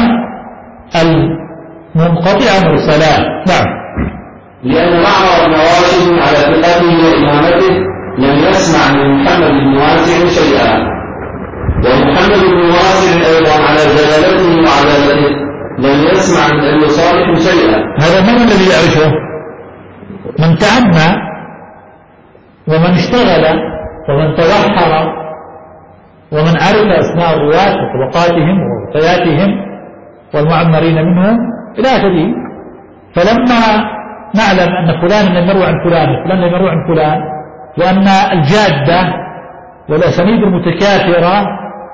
[SPEAKER 1] المنقطع مرسلا. نعم.
[SPEAKER 2] لأن معمر بن راشد على ثقته وإمامته لم يسمع من محمد بن واسع شيئا، ومحمد بن واسع أيضا على جلالته وعدالته لم يسمع من أبي صالح شيئا.
[SPEAKER 1] هذا من الذي يعرفه؟ من تعنى ومن اشتغل ومن تبحر ومن عرف أسماء الرواة وطبقاتهم ووفياتهم والمعمرين منهم إلى آخره. فلما نعلم أن فلان لم يروي عن فلان فلان لم يروي عن فلان، وأن الجادة والأسانيد المتكاثرة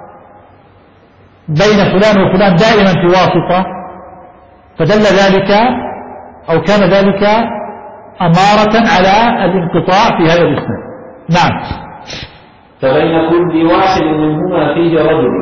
[SPEAKER 1] بين فلان وفلان دائما في واسطة، فدل ذلك أو كان ذلك أمارة على الانقطاع في هذا الإسناد. نعم.
[SPEAKER 2] فبين كل واحد منهما فيه رجل.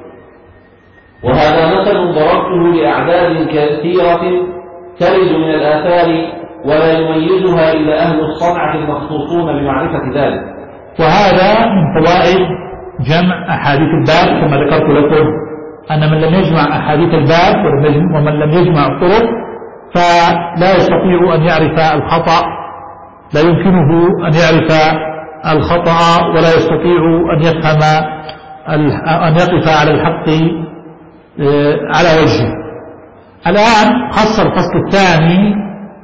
[SPEAKER 2] وهذا مثل ضربته لأعداد كثيرة ترد من الآثار ولا يميزها إلا أهل الصنعة المخصوصون بمعرفة ذلك. وهذا من فوائد جمع أحاديث الباب، كما ذكرت لكم أن من لم يجمع أحاديث الباب ومن لم يجمع الطرق فلا يستطيع أن يعرف الخطأ، لا يمكنه أن يعرف الخطأ ولا يستطيع أن يفهم أن يقف على الحق على وجهه. الآن خص الفصل الثاني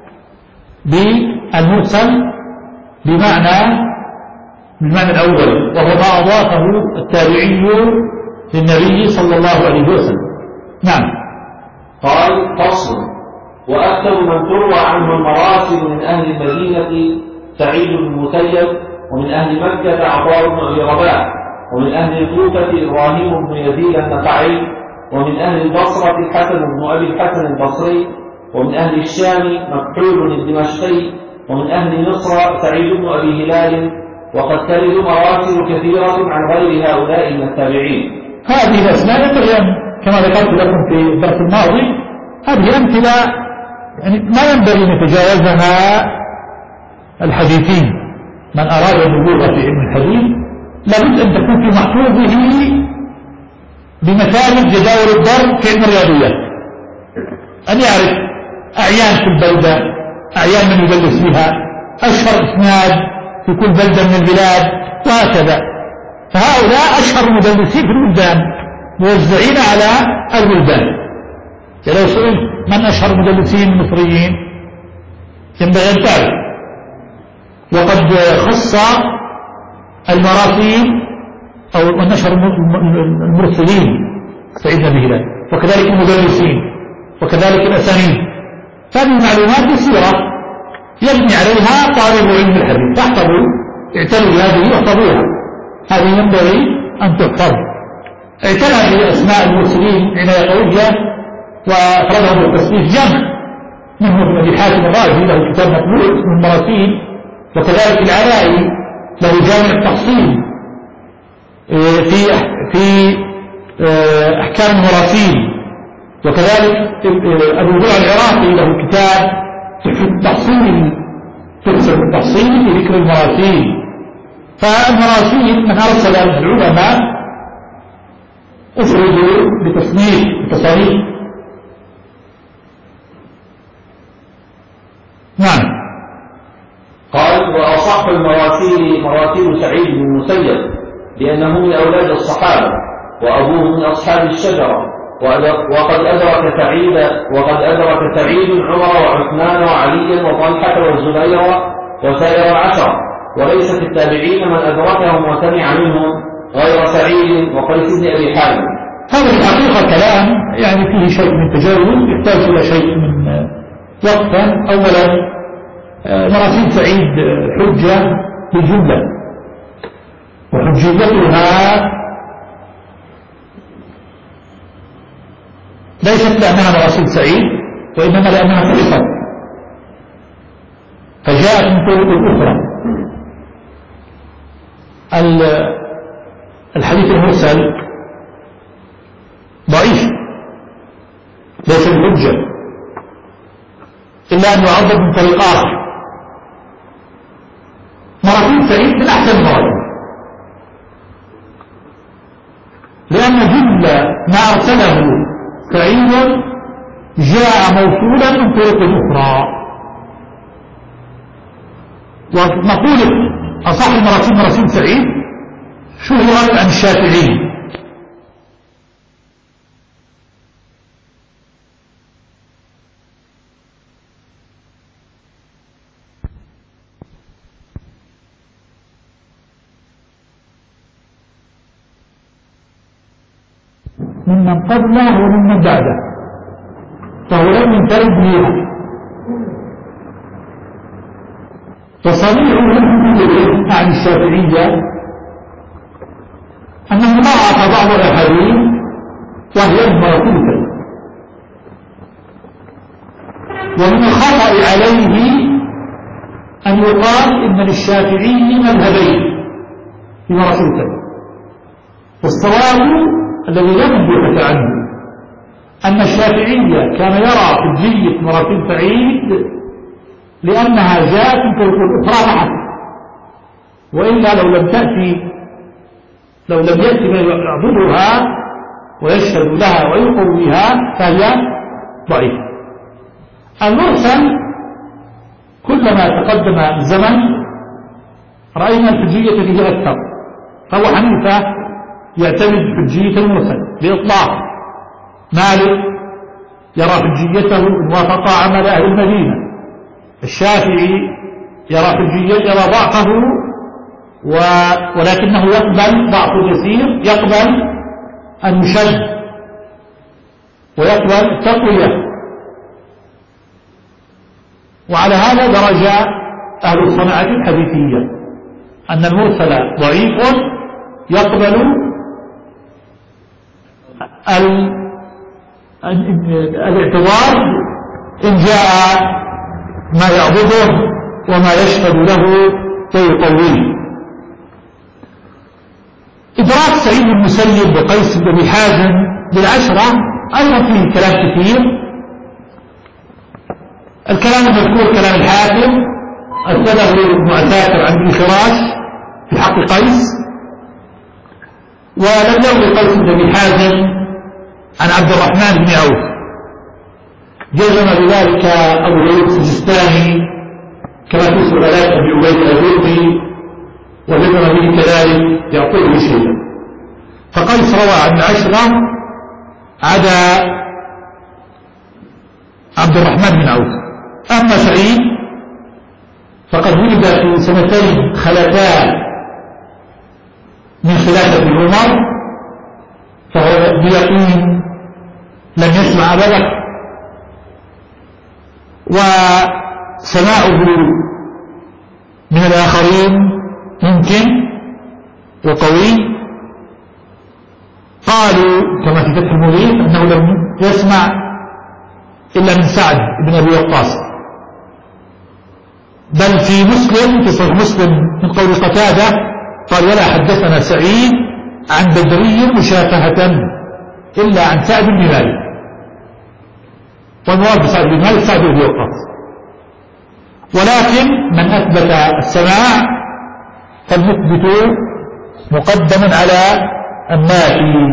[SPEAKER 2] بالمرسل بالمعنى الأول، وهو ما أضافه التابعي للنبي صلى الله عليه وسلم. نعم. قال: فصل. وأكثر من تروى عنه المراسل من أهل المدينة سعيد بن المسيب، ومن أهل مكة عطاء بن أبي رباح، ومن أهل الكوفة إبراهيم بن يزيد النخعي، ومن أهل البصرة الحسن بن أبي الحسن البصري، ومن أهل الشام مكحول الدمشقي، ومن أهل مصر سعيد بن أبي هلال. وقد ترد مراسل كثيرة عن غير هؤلاء من التابعين.
[SPEAKER 1] هذه الأسماء كما ذكرت لكم في الدرس الماضي، هذه أمثلة يعني ما ينبغي أن يتجاوزها الحديثين. من أراد البلوغ في علم الحديث لابد أن تكون في محفوظه بمثابة جداول الضرب في علم الرياضيات، أن يعرف أعيان في البلدة، أعيان من يدرس بها، أشهر إسناد في كل بلدة من البلاد، وهكذا. فهؤلاء أشهر مدرسين في البلدان موزعين على البلدان. لو سئل من أشهر مدرسين المصريين ينبغي أن تعرف. وقد خص المراسيل أو نشر المرسلين سعيد بن هلال، وكذلك المدرسين، وكذلك الأسانيد. هذه معلومات كثيرة يبني عليها طالب علم الحديث. تحفظوا، اعتنوا بهذه واحفظوها، هذه ينبغي أن تحفظ. اعتنى بأسماء المرسلين عناية قوية، وأفردهم بالتصنيف جمع، منهم ابن أبي حاتم الرازي له كتاب مطبوع اسمه المراسيل، وكذلك العلائي له جامع التحصيل في أحكام المراسيل، وكذلك أبو زرع العراقي له كتاب التحصيل، تحسب التحصيل في ذكر المراسيل. فالمراسيل من أرسل العلماء أفردوا بتصنيف. نعم.
[SPEAKER 2] قال: وأصح المراسيل مراسيل سعيد بن المسيب، لأنه من أولاد الصحابة، وأبوه من أصحاب الشجرة، وقد أدرك سعيد عمر وعثمان وعليا وطلحة والزبير وسائر العشرة، وليس في التابعين من أدركهم وسمع منهم غير سعيد وقيس بن أبي حازم.
[SPEAKER 1] هذا الحقيقة كلام يعني فيه شيء من التجاوز، يحتاج إلى شيء من وقفا. أولا مراسيل سعيد حجة بالجملة، وحجيتها ليست لأنها مراسيل سعيد، وإنما لأنها حفظت فجاءت من طرق أخرى. الحديث المرسل ضعيف ليس بحجة إلا أن يعرض من طريق آخر. مراسيل سعيد من أحسن المراسيل، لأن جل ما أرسله سعيد جاء موصولا من طرق أخرى. ونقول أصح المراسيل مراسيل سعيد شهرت عن الشافعي، ممن قبله وممن بعده، فهو لم ينفرد بها. وصريح عن الشافعية أنه ضاعف بعض الأحاديث وهي المرفوعة، ومن الخطأ عليه أن يقال إن للشافعي مذهبين في مرفوعة. والصواب الذي لا نبحث عنه أن الشافعية كان يرى حجية مراسيل سعيد لأنها جاءت من طرق أخرى معه، وإلا لو لم يأتي من يعبدها ويشهد لها ويقويها فهي ضعيفة. المرسل كلما تقدم الزمن رأينا الحجية فيه أكثر. فهو حنيفة يعتمد حجية المرسل بإطلاق، مالك يرى حجيته وافق عمل أهل المدينة، الشافعي يرى ضعفه ولكنه يقبل ضعف يسير، يقبل أن يشد ويقبل تقوية. وعلى هذا درج أهل الصناعة الحديثية أن المرسل ضعيف يقبل الاعتبار إن جاء ما يعضده وما يشهد له ويقويه. إدراك سعيد بن المسيب وقيس بن أبي حازم بالعشرة أيضا فيه كلام كثير. الكلام المذكور كلام الحاكم أرسله ابن عساكر عن ابن فراش في حق قيس، ولم يروي قيس بن أبي حازم عن عبد الرحمن بن عوف. جزم بذلك أبو داود السجستاني كما في سؤالات أبي عبيد الأبيضي، وجزم به كذلك يعقوب بن شيبة. فقيس روى عن العشرة عدا عبد الرحمن بن عوف. أما سعيد فقد ولد في سنتين خلتا من خلافة عمر، فهو بيقين لم يسمع أبا بكر، وسماعه من الآخرين ممكن وقوي. قالوا كما في فتح المغيث أنه لم يسمع إلا من سعد بن أبي وقاص، بل في مسلم في صحيح مسلم من قول قتادة قال ولا حدثنا سعيد عن بدري مشافهة إلا عن سعد بن مالك. والمراد بسعد بن مالك سعد بن أبي وقاص. ولكن من أثبت السماع فالمثبت مقدما على النافي،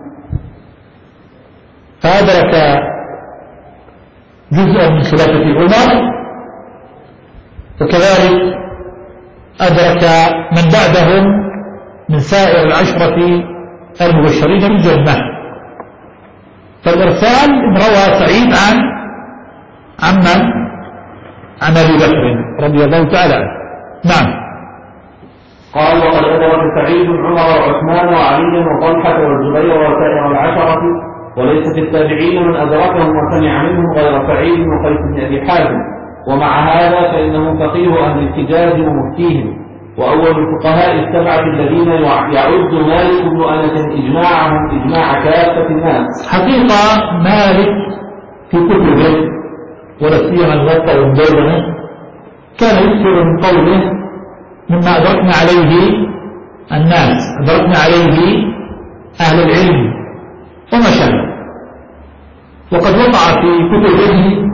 [SPEAKER 1] فأدرك جزءا من خلافة عمر، وكذلك أدرك من بعدهم من سائر العشرة المبشرين بالجنة. فالإرسال إن روى سعيد عن من؟ عن أبي بكر رضي الله تعالى عنه. نعم.
[SPEAKER 2] قال وقد أدرك سعيد عمر وعثمان وعلي وطلحة والزبير وسائر العشرة، وليس في التابعين من أدركهم وسمع منهم غير سعيد وقيس بن أبي حازم. ومع هذا فإنه فقيه أهل الحجاز ومفتيهم، وأول الفقهاء السبعة الذين يعد مالك بن أنس إجماعهم إجماع كافة الناس.
[SPEAKER 1] حقيقة مالك في كتبه ولا سيما الموطأ والمدونة كان يكثر من قوله مما أدركنا عليه الناس، أدركنا عليه أهل العلم وما شابه. وقد وضع في كتبه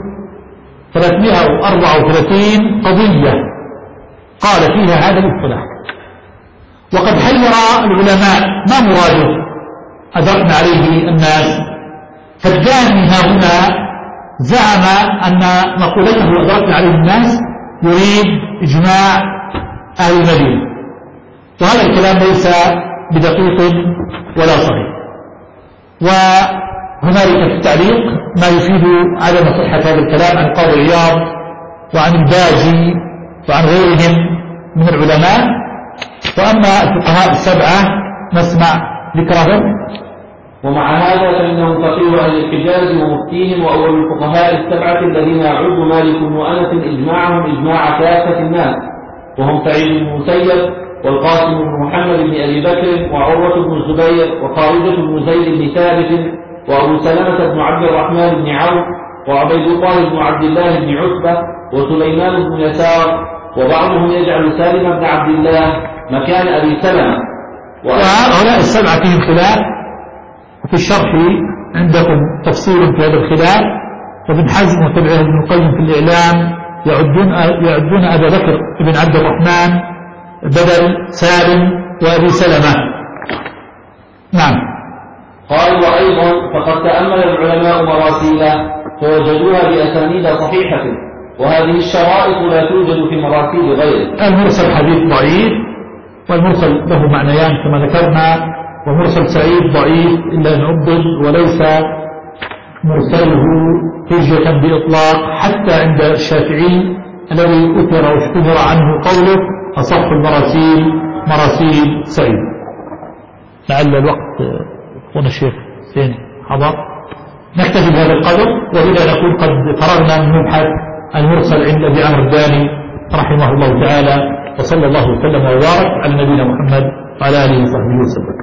[SPEAKER 1] 334 قضية قال فيها هذا الاصطلاح. وقد حير العلماء ما مراده أدركنا عليه الناس. فالجاني هنا زعم أن مقولته أدركنا عليه الناس يريد إجماع أهل المدينة، وهذا الكلام ليس بدقيق ولا صحيح. وهنالك في التعليق ما يفيد عدم صحة هذا الكلام عن قاضي عياض وعن الباجي وعن غيرهم من العلماء. وأما الفقهاء السبعة نسمع ذكرهم.
[SPEAKER 2] ومع هذا فإنه فقيه أهل الحجاز ومفتيهم، وأول الفقهاء السبعة الذين يعد مالك بن أنس إجماعهم إجماع كافة الناس، وهم سعيد بن المسيب والقاسم بن محمد بن أبي بكر وعروة بن الزبير وخارجة بن زيد بن ثابت وأبو سلمة بن عبد الرحمن بن عوف وعبيد الله بن عبد الله بن عتبة وسليمان بن يسار، وبعضهم يجعل سالم بن عبد الله مكان أبي سلمة.
[SPEAKER 1] وهؤلاء السبعة فيهم خلاف، وفي الشرح عندكم تفصيل في هذا الخلاف. وابن حزم وتبعه ابن القيم في الإعلام يعدون أبا بكر بن عبد الرحمن بدل سالم وأبي سلمة. نعم.
[SPEAKER 2] قال وأيضا فقد تأمل العلماء مراسيله فوجدوها بأسانيد صحيحة، وهذه الشرائط لا توجد في مراسيل غيره.
[SPEAKER 1] المرسل حديث ضعيف، والمرسل له معنيان كما ذكرنا، ومرسل سعيد ضعيف إلا أن عبد، وليس مرسله حجة بإطلاق حتى عند الشافعي الذي أثر واشتهر عنه قوله أصح المراسيل مراسيل سعيد. لعل الوقت هنا الشيخ حسين حضر. نكتفي بهذا القدر، وبذا نكون قد فرغنا من مبحث المرسل عند أبي عمرو الداني رحمه الله تعالى، وصلى الله وسلم وبارك على نبينا محمد وعلى آله وصحبه وسلم.